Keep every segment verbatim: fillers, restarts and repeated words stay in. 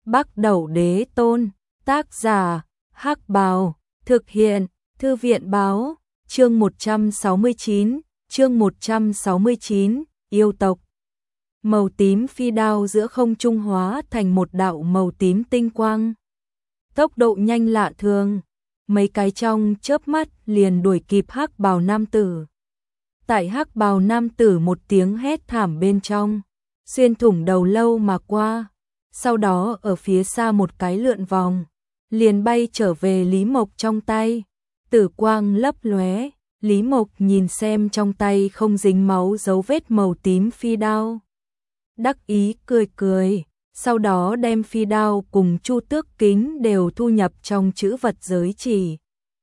Bắc Đẩu Đế Tôn, tác giả, Hắc Bào, thực hiện, Thư viện Báo, chương một trăm sáu mươi chín, chương một trăm sáu mươi chín, yêu tộc. Màu tím phi đao giữa không trung hóa thành một đạo màu tím tinh quang. Tốc độ nhanh lạ thường, mấy cái trong chớp mắt liền đuổi kịp Hắc Bào nam tử. Tại Hắc Bào nam tử một tiếng hét thảm bên trong, xuyên thủng đầu lâu mà qua, sau đó ở phía xa một cái lượn vòng, liền bay trở về Lý Mộc trong tay. Tử quang lấp lóe, Lý Mộc nhìn xem trong tay không dính máu dấu vết màu tím phi đao. Đắc ý cười cười, sau đó đem phi đao cùng chu tước kính đều thu nhập trong chữ vật giới chỉ.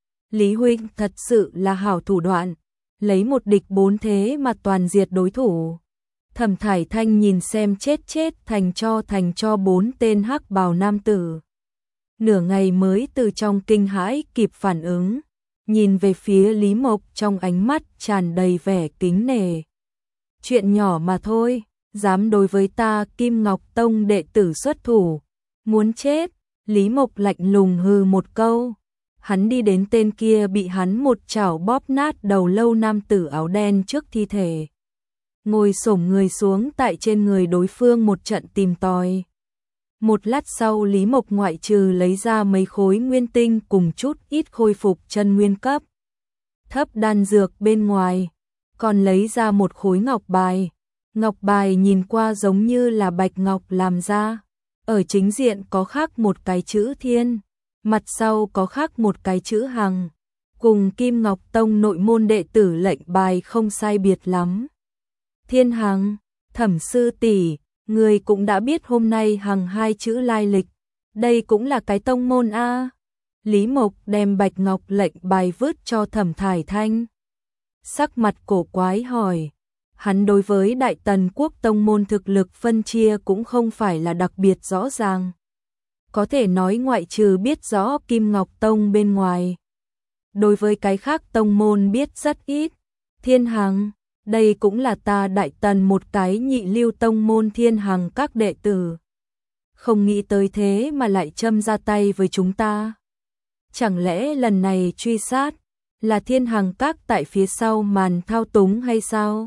Lý huynh thật sự là hảo thủ đoạn, lấy một địch bốn thế mà toàn diệt đối thủ. Thẩm Thải Thanh nhìn xem chết chết thành cho thành cho bốn tên Hắc Bào nam tử. Nửa ngày mới từ trong kinh hãi kịp phản ứng, nhìn về phía Lý Mộc trong ánh mắt tràn đầy vẻ kính nể. Chuyện nhỏ mà thôi, dám đối với ta Kim Ngọc Tông đệ tử xuất thủ, muốn chết. Lý Mộc lạnh lùng hừ một câu, hắn đi đến tên kia bị hắn một chảo bóp nát đầu lâu nam tử áo đen trước thi thể. Ngồi xổm người xuống tại trên người đối phương một trận tìm tòi. Một lát sau Lý Mộc ngoại trừ lấy ra mấy khối nguyên tinh cùng chút ít khôi phục chân nguyên cấp thấp đan dược bên ngoài, còn lấy ra một khối ngọc bài. Ngọc bài nhìn qua giống như là bạch ngọc làm ra, ở chính diện có khắc một cái chữ thiên, mặt sau có khắc một cái chữ hằng, cùng Kim Ngọc Tông nội môn đệ tử lệnh bài không sai biệt lắm. Thiên Hằng, Thẩm sư tỷ, người cũng đã biết hôm nay hằng hai chữ lai lịch, đây cũng là cái tông môn a. Lý Mộc đem bạch ngọc lệnh bài vứt cho Thẩm Thải Thanh. Sắc mặt cổ quái hỏi, hắn đối với Đại Tần Quốc tông môn thực lực phân chia cũng không phải là đặc biệt rõ ràng. Có thể nói ngoại trừ biết rõ Kim Ngọc Tông bên ngoài, đối với cái khác tông môn biết rất ít. Thiên Hằng, đây cũng là ta Đại Tần một cái nhị lưu tông môn Thiên Hằng các đệ tử. Không nghĩ tới thế mà lại châm ra tay với chúng ta. Chẳng lẽ lần này truy sát là Thiên Hằng các tại phía sau màn thao túng hay sao?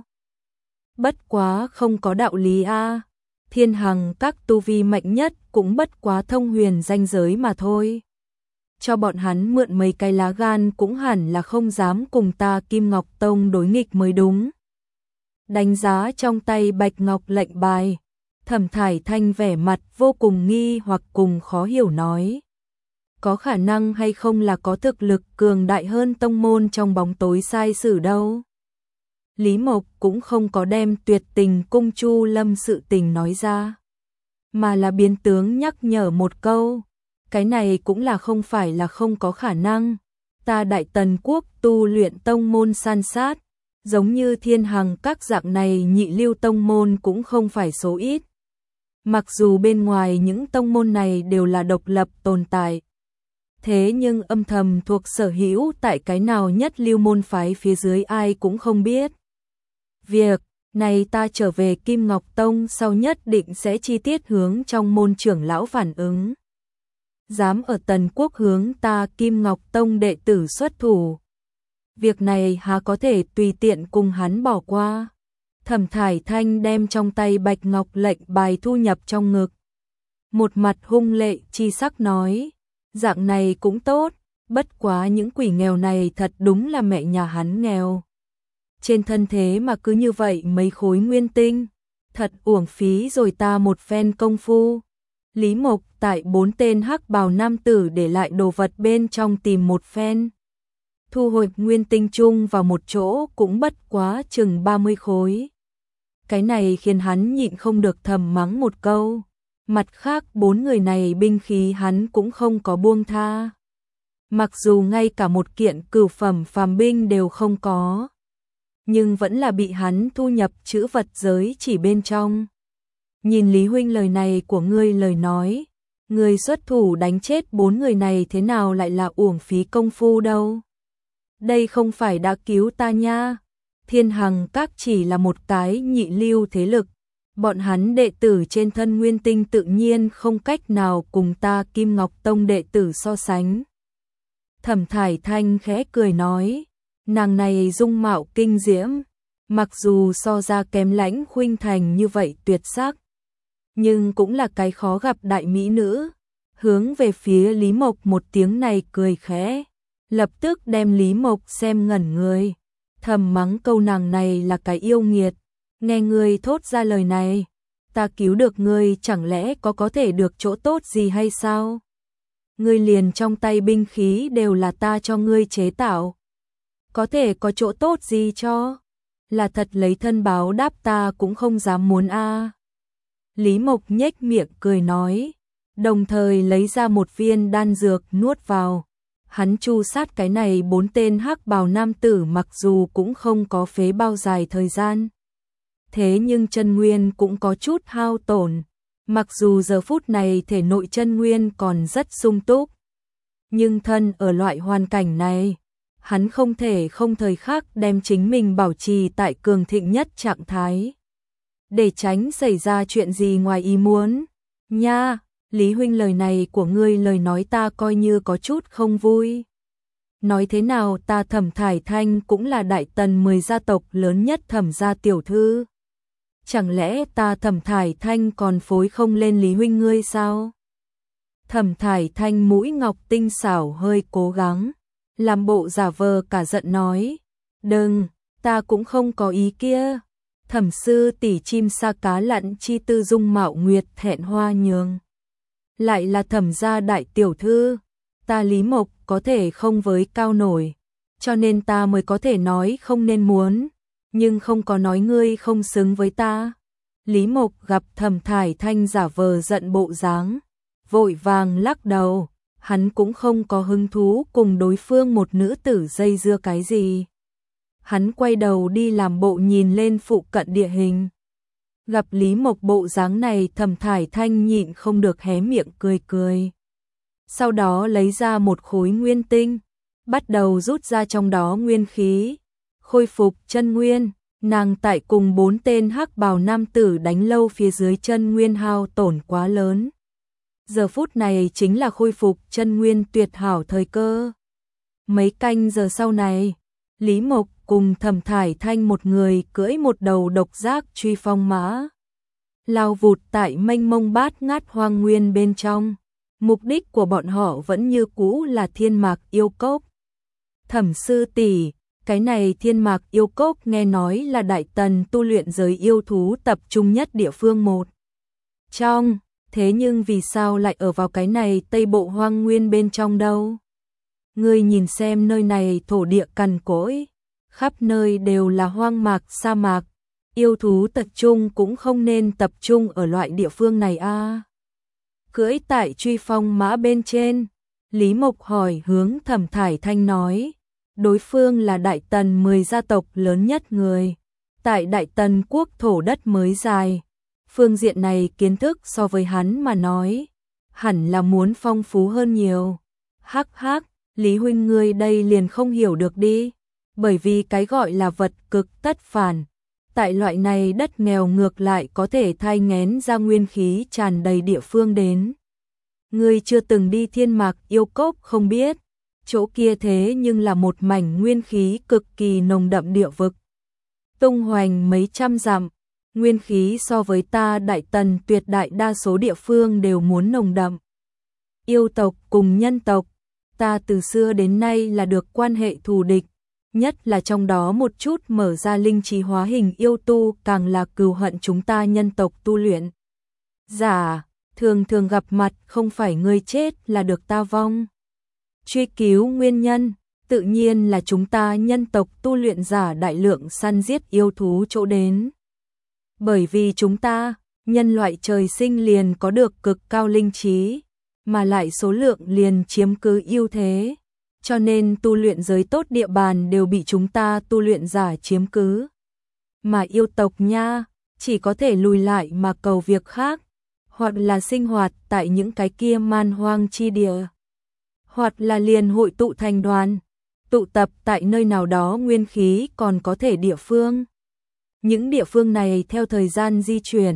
Bất quá không có đạo lý a. Thiên Hằng các tu vi mạnh nhất cũng bất quá thông huyền ranh giới mà thôi. Cho bọn hắn mượn mấy cái lá gan cũng hẳn là không dám cùng ta Kim Ngọc Tông đối nghịch mới đúng. Đánh giá trong tay bạch ngọc lệnh bài, Thẩm Thải Thanh vẻ mặt vô cùng nghi hoặc cùng khó hiểu nói. Có khả năng hay không là có thực lực cường đại hơn tông môn trong bóng tối sai sử đâu. Lý Mộc cũng không có đem Tuyệt Tình Cung Chu Lâm sự tình nói ra, mà là biến tướng nhắc nhở một câu. Cái này cũng là không phải là không có khả năng. Ta Đại Tần Quốc tu luyện tông môn san sát, giống như Thiên Hằng các dạng này nhị lưu tông môn cũng không phải số ít. Mặc dù bên ngoài những tông môn này đều là độc lập tồn tại, thế nhưng âm thầm thuộc sở hữu tại cái nào nhất lưu môn phái phía dưới ai cũng không biết. Việc này ta trở về Kim Ngọc Tông sau nhất định sẽ chi tiết hướng trong môn trưởng lão phản ứng. Dám ở Tần Quốc hướng ta Kim Ngọc Tông đệ tử xuất thủ, việc này há có thể tùy tiện cùng hắn bỏ qua. Thẩm Thải Thanh đem trong tay bạch ngọc lệnh bài thu nhập trong ngực, một mặt hung lệ chi sắc nói, dạng này cũng tốt, bất quá những quỷ nghèo này thật đúng là mẹ nhà hắn nghèo. Trên thân thế mà cứ như vậy mấy khối nguyên tinh, thật uổng phí rồi ta một phen công phu. Lý Mộc tại bốn tên Hắc Bào nam tử để lại đồ vật bên trong tìm một phen, thu hồi nguyên tinh chung vào một chỗ cũng bất quá chừng ba mươi khối. Cái này khiến hắn nhịn không được thầm mắng một câu. Mặt khác bốn người này binh khí hắn cũng không có buông tha. Mặc dù ngay cả một kiện cửu phẩm phàm binh đều không có, nhưng vẫn là bị hắn thu nhập chữ vật giới chỉ bên trong. Nhìn Lý huynh lời này của ngươi lời nói, ngươi xuất thủ đánh chết bốn người này thế nào lại là uổng phí công phu đâu. Đây không phải đã cứu ta nha. Thiên Hằng các chỉ là một cái nhị lưu thế lực, bọn hắn đệ tử trên thân nguyên tinh tự nhiên không cách nào cùng ta Kim Ngọc Tông đệ tử so sánh. Thẩm Thải Thanh khẽ cười nói, nàng này dung mạo kinh diễm, mặc dù so ra kém Lãnh Khuynh Thành như vậy tuyệt sắc, nhưng cũng là cái khó gặp đại mỹ nữ. Hướng về phía Lý Mộc một tiếng này cười khẽ, lập tức đem Lý Mộc xem ngẩn người, thầm mắng câu nàng này là cái yêu nghiệt. Nghe ngươi thốt ra lời này, ta cứu được ngươi chẳng lẽ có có thể được chỗ tốt gì hay sao? Ngươi liền trong tay binh khí đều là ta cho ngươi chế tạo, có thể có chỗ tốt gì cho? Là thật lấy thân báo đáp ta cũng không dám muốn a. Lý Mộc nhếch miệng cười nói, đồng thời lấy ra một viên đan dược nuốt vào. Hắn chu sát cái này bốn tên hắc bào nam tử mặc dù cũng không có phế bao dài thời gian, thế nhưng chân nguyên cũng có chút hao tổn. Mặc dù giờ phút này thể nội chân nguyên còn rất sung túc, nhưng thân ở loại hoàn cảnh này, hắn không thể không thời khắc đem chính mình bảo trì tại cường thịnh nhất trạng thái, để tránh xảy ra chuyện gì ngoài ý muốn. Nha, Lý huynh, lời này của ngươi lời nói ta coi như có chút không vui. Nói thế nào ta Thẩm Thải Thanh cũng là Đại Tần mười gia tộc lớn nhất Thẩm gia tiểu thư. Chẳng lẽ ta Thẩm Thải Thanh còn phối không lên Lý huynh ngươi sao? Thẩm Thải Thanh mũi ngọc tinh xảo hơi cố gắng, làm bộ giả vờ cả giận nói, đừng, ta cũng không có ý kia. Thẩm sư tỷ chim sa cá lặn chi tư dung mạo nguyệt thẹn hoa nhường, lại là Thẩm gia đại tiểu thư, ta Lý Mộc có thể không với cao nổi, cho nên ta mới có thể nói không nên muốn, nhưng không có nói ngươi không xứng với ta. Lý Mộc gặp Thẩm Thải Thanh giả vờ giận bộ dáng, vội vàng lắc đầu, hắn cũng không có hứng thú cùng đối phương một nữ tử dây dưa cái gì. Hắn quay đầu đi làm bộ nhìn lên phụ cận địa hình. Gặp Lý Mộc bộ dáng này, Thẩm Thải Thanh nhịn không được hé miệng cười cười. Sau đó lấy ra một khối nguyên tinh, bắt đầu rút ra trong đó nguyên khí, khôi phục chân nguyên. Nàng tại cùng bốn tên hắc bào nam tử đánh lâu phía dưới chân nguyên hao tổn quá lớn. Giờ phút này chính là khôi phục chân nguyên tuyệt hảo thời cơ. Mấy canh giờ sau này, Lý Mộc cùng Thẩm Thải Thanh một người cưỡi một đầu độc giác truy phong mã, lao vụt tại mênh mông bát ngát hoang nguyên bên trong. Mục đích của bọn họ vẫn như cũ là Thiên Mạc Yêu Cốc. Thẩm sư tỷ, cái này Thiên Mạc Yêu Cốc nghe nói là Đại Tần tu luyện giới yêu thú tập trung nhất địa phương một trong, thế nhưng vì sao lại ở vào cái này Tây Bộ hoang nguyên bên trong đâu? Ngươi nhìn xem nơi này thổ địa cằn cỗi, khắp nơi đều là hoang mạc sa mạc, yêu thú tập trung cũng không nên tập trung ở loại địa phương này a. À. Cưỡi tại truy phong mã bên trên, Lý Mộc hỏi hướng Thẩm Thải Thanh nói, đối phương là Đại Tần mười gia tộc lớn nhất người, tại Đại Tần quốc thổ đất mới dài, phương diện này kiến thức so với hắn mà nói, hẳn là muốn phong phú hơn nhiều. Hắc hắc, Lý huynh ngươi đây liền không hiểu được đi, bởi vì cái gọi là vật cực tất phản, tại loại này đất nghèo ngược lại có thể thai nghén ra nguyên khí tràn đầy địa phương đến. Ngươi chưa từng đi Thiên Mạc Yêu Cốc không biết, chỗ kia thế nhưng là một mảnh nguyên khí cực kỳ nồng đậm địa vực, tung hoành mấy trăm dặm, nguyên khí so với ta Đại Tần tuyệt đại đa số địa phương đều muốn nồng đậm. Yêu tộc cùng nhân tộc, ta từ xưa đến nay là được quan hệ thù địch, nhất là trong đó một chút mở ra linh trí hóa hình yêu tu càng là cừu hận chúng ta nhân tộc tu luyện. Giả, thường thường gặp mặt không phải ngươi chết là được ta vong. Truy cứu nguyên nhân, tự nhiên là chúng ta nhân tộc tu luyện giả đại lượng săn giết yêu thú chỗ đến. Bởi vì chúng ta, nhân loại trời sinh liền có được cực cao linh trí, mà lại số lượng liền chiếm cứ ưu thế, cho nên tu luyện giới tốt địa bàn đều bị chúng ta tu luyện giả chiếm cứ. Mà yêu tộc nha, chỉ có thể lùi lại mà cầu việc khác, hoặc là sinh hoạt tại những cái kia man hoang chi địa, hoặc là liền hội tụ thành đoàn, tụ tập tại nơi nào đó nguyên khí còn có thể địa phương. Những địa phương này theo thời gian di chuyển,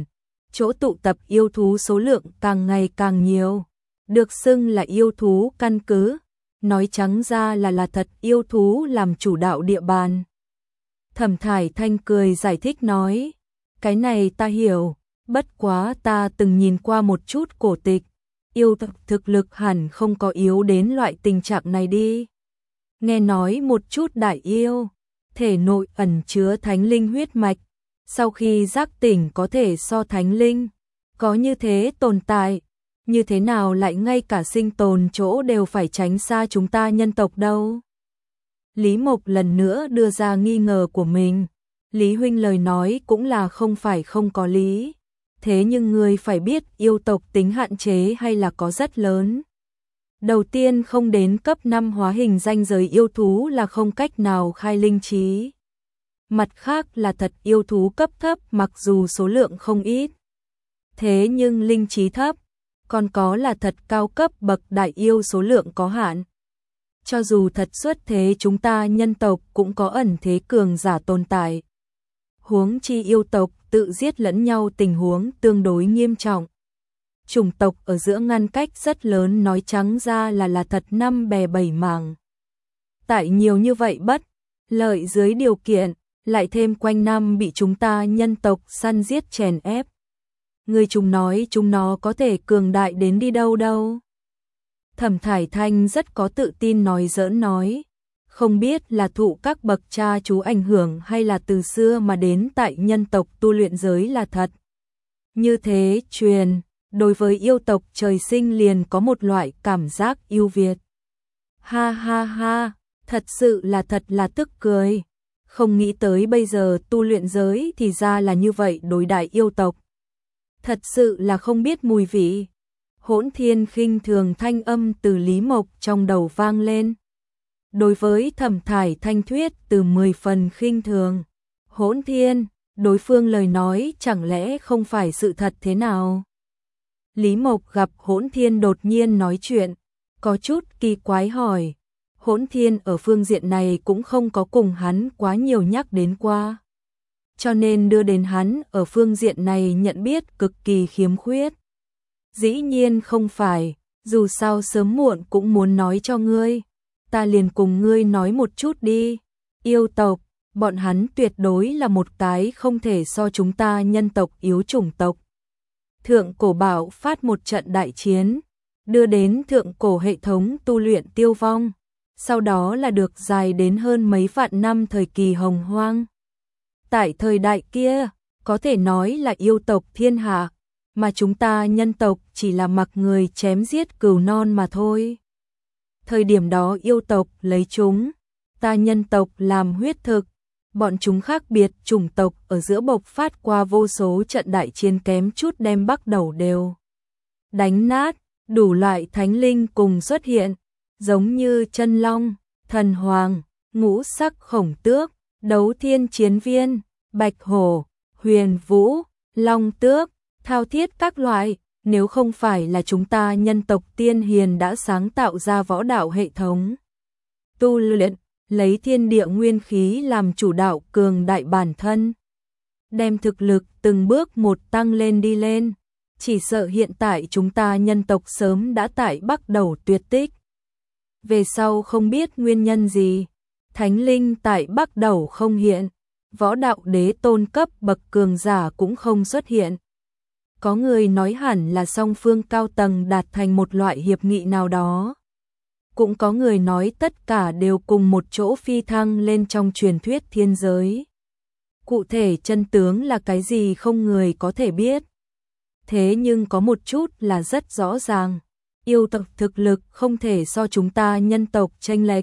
chỗ tụ tập yêu thú số lượng càng ngày càng nhiều, được xưng là yêu thú căn cứ, nói trắng ra là là thật yêu thú làm chủ đạo địa bàn. Thẩm Thải Thanh cười giải thích nói, cái này ta hiểu, bất quá ta từng nhìn qua một chút cổ tịch, yêu thực lực hẳn không có yếu đến loại tình trạng này đi. Nghe nói một chút đại yêu, thể nội ẩn chứa thánh linh huyết mạch, sau khi giác tỉnh có thể so thánh linh, có như thế tồn tại, như thế nào lại ngay cả sinh tồn chỗ đều phải tránh xa chúng ta nhân tộc đâu. Lý Mộc lần nữa đưa ra nghi ngờ của mình, Lý huynh lời nói cũng là không phải không có lý, thế nhưng người phải biết yêu tộc tính hạn chế hay là có rất lớn. Đầu tiên không đến cấp năm hóa hình danh giới yêu thú là không cách nào khai linh trí. Mặt khác là thật yêu thú cấp thấp mặc dù số lượng không ít, thế nhưng linh trí thấp, còn có là thật cao cấp bậc đại yêu số lượng có hạn. Cho dù thật xuất thế chúng ta nhân tộc cũng có ẩn thế cường giả tồn tại. Huống chi yêu tộc tự giết lẫn nhau tình huống tương đối nghiêm trọng. Chủng tộc ở giữa ngăn cách rất lớn, nói trắng ra là là thật năm bè bảy mảng. Tại nhiều như vậy bất lợi dưới điều kiện, lại thêm quanh năm bị chúng ta nhân tộc săn giết chèn ép. Người chúng nói chúng nó có thể cường đại đến đi đâu đâu. Thẩm Thải Thanh rất có tự tin nói giỡn nói, không biết là thụ các bậc cha chú ảnh hưởng hay là từ xưa mà đến tại nhân tộc tu luyện giới là thật. Như thế truyền, đối với yêu tộc trời sinh liền có một loại cảm giác yêu Việt. Ha ha ha, thật sự là thật là tức cười. Không nghĩ tới bây giờ tu luyện giới thì ra là như vậy đối đại yêu tộc. Thật sự là không biết mùi vị. Hỗn Thiên khinh thường thanh âm từ Lý Mộc trong đầu vang lên. Đối với Thẩm Thải Thanh thuyết từ mười phần khinh thường. Hỗn Thiên, đối phương lời nói chẳng lẽ không phải sự thật thế nào? Lý Mộc gặp Hỗn Thiên đột nhiên nói chuyện, có chút kỳ quái hỏi. Hỗn Thiên ở phương diện này cũng không có cùng hắn quá nhiều nhắc đến qua, cho nên đưa đến hắn ở phương diện này nhận biết cực kỳ khiếm khuyết. Dĩ nhiên không phải, dù sao sớm muộn cũng muốn nói cho ngươi, ta liền cùng ngươi nói một chút đi. Yêu tộc, bọn hắn tuyệt đối là một cái không thể so chúng ta nhân tộc yếu chủng tộc. Thượng cổ bảo phát một trận đại chiến, đưa đến thượng cổ hệ thống tu luyện tiêu vong, sau đó là được dài đến hơn mấy vạn năm thời kỳ hồng hoang. Tại thời đại kia, có thể nói là yêu tộc thiên hạ, mà chúng ta nhân tộc chỉ là mặc người chém giết cừu non mà thôi. Thời điểm đó yêu tộc lấy chúng, ta nhân tộc làm huyết thực, bọn chúng khác biệt chủng tộc ở giữa bộc phát qua vô số trận đại chiến kém chút đem bắt đầu đều đánh nát, đủ loại thánh linh cùng xuất hiện, giống như chân long, thần hoàng, ngũ sắc khổng tước, đấu thiên chiến viên, bạch hổ, huyền vũ, long tước, thao thiết các loại. Nếu không phải là chúng ta nhân tộc tiên hiền đã sáng tạo ra võ đạo hệ thống tu luyện, lấy thiên địa nguyên khí làm chủ đạo cường đại bản thân, đem thực lực từng bước một tăng lên đi lên, chỉ sợ hiện tại chúng ta nhân tộc sớm đã tại bắt đầu tuyệt tích. Về sau không biết nguyên nhân gì, thánh linh tại bắt đầu không hiện, võ đạo đế tôn cấp bậc cường giả cũng không xuất hiện. Có người nói hẳn là song phương cao tầng đạt thành một loại hiệp nghị nào đó. Cũng có người nói tất cả đều cùng một chỗ phi thăng lên trong truyền thuyết thiên giới. Cụ thể chân tướng là cái gì không người có thể biết. Thế nhưng có một chút là rất rõ ràng, yêu tộc thực lực không thể so chúng ta nhân tộc chênh lệch.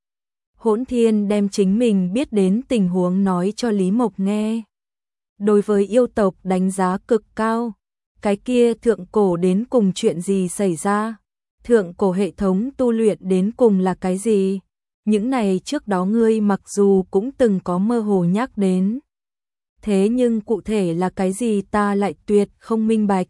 Hỗn Thiên đem chính mình biết đến tình huống nói cho Lý Mộc nghe. Đối với yêu tộc đánh giá cực cao. Cái kia thượng cổ đến cùng chuyện gì xảy ra? Thượng cổ hệ thống tu luyện đến cùng là cái gì? Những này trước đó ngươi mặc dù cũng từng có mơ hồ nhắc đến. Thế nhưng cụ thể là cái gì ta lại tuyệt không minh bạch.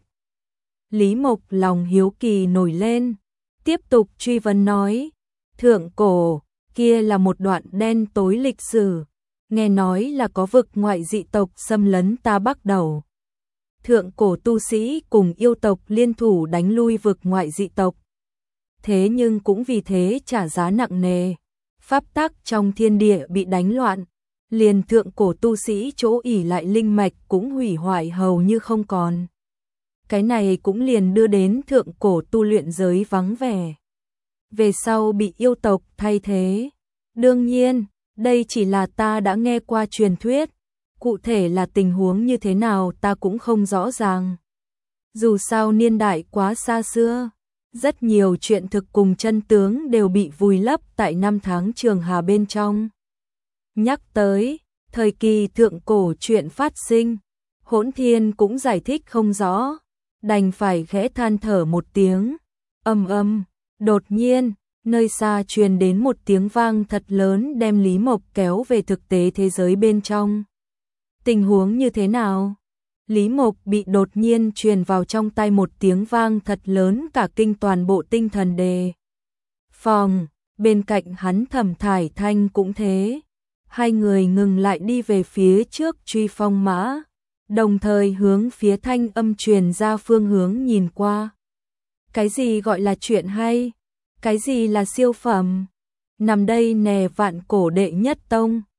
Lý Mộc lòng hiếu kỳ nổi lên, tiếp tục truy vấn nói. Thượng cổ, kia là một đoạn đen tối lịch sử. Nghe nói là có vực ngoại dị tộc xâm lấn ta bắt đầu. thượng cổ tu sĩ cùng yêu tộc liên thủ đánh lui vực ngoại dị tộc. Thế nhưng cũng vì thế trả giá nặng nề, pháp tắc trong thiên địa bị đánh loạn, liền thượng cổ tu sĩ chỗ ỉ lại linh mạch cũng hủy hoại hầu như không còn. Cái này cũng liền đưa đến thượng cổ tu luyện giới vắng vẻ. Về sau bị yêu tộc thay thế. Đương nhiên, đây chỉ là ta đã nghe qua truyền thuyết, cụ thể là tình huống như thế nào ta cũng không rõ ràng. Dù sao niên đại quá xa xưa, rất nhiều chuyện thực cùng chân tướng đều bị vùi lấp tại năm tháng trường hà bên trong. Nhắc tới, thời kỳ thượng cổ chuyện phát sinh, Hỗn Thiên cũng giải thích không rõ, đành phải khẽ than thở một tiếng. Ầm ầm, đột nhiên, nơi xa truyền đến một tiếng vang thật lớn đem Lý Mộc kéo về thực tế thế giới bên trong. Tình huống như thế nào? Lý Mộc bị đột nhiên truyền vào trong tay một tiếng vang thật lớn cả kinh toàn bộ tinh thần đề. Phòng, bên cạnh hắn Thẩm Thải Thanh cũng thế. Hai người ngừng lại đi về phía trước truy phong mã, đồng thời hướng phía thanh âm truyền ra phương hướng nhìn qua. Cái gì gọi là chuyện hay? Cái gì là siêu phẩm? Nằm đây nè vạn cổ đệ nhất tông.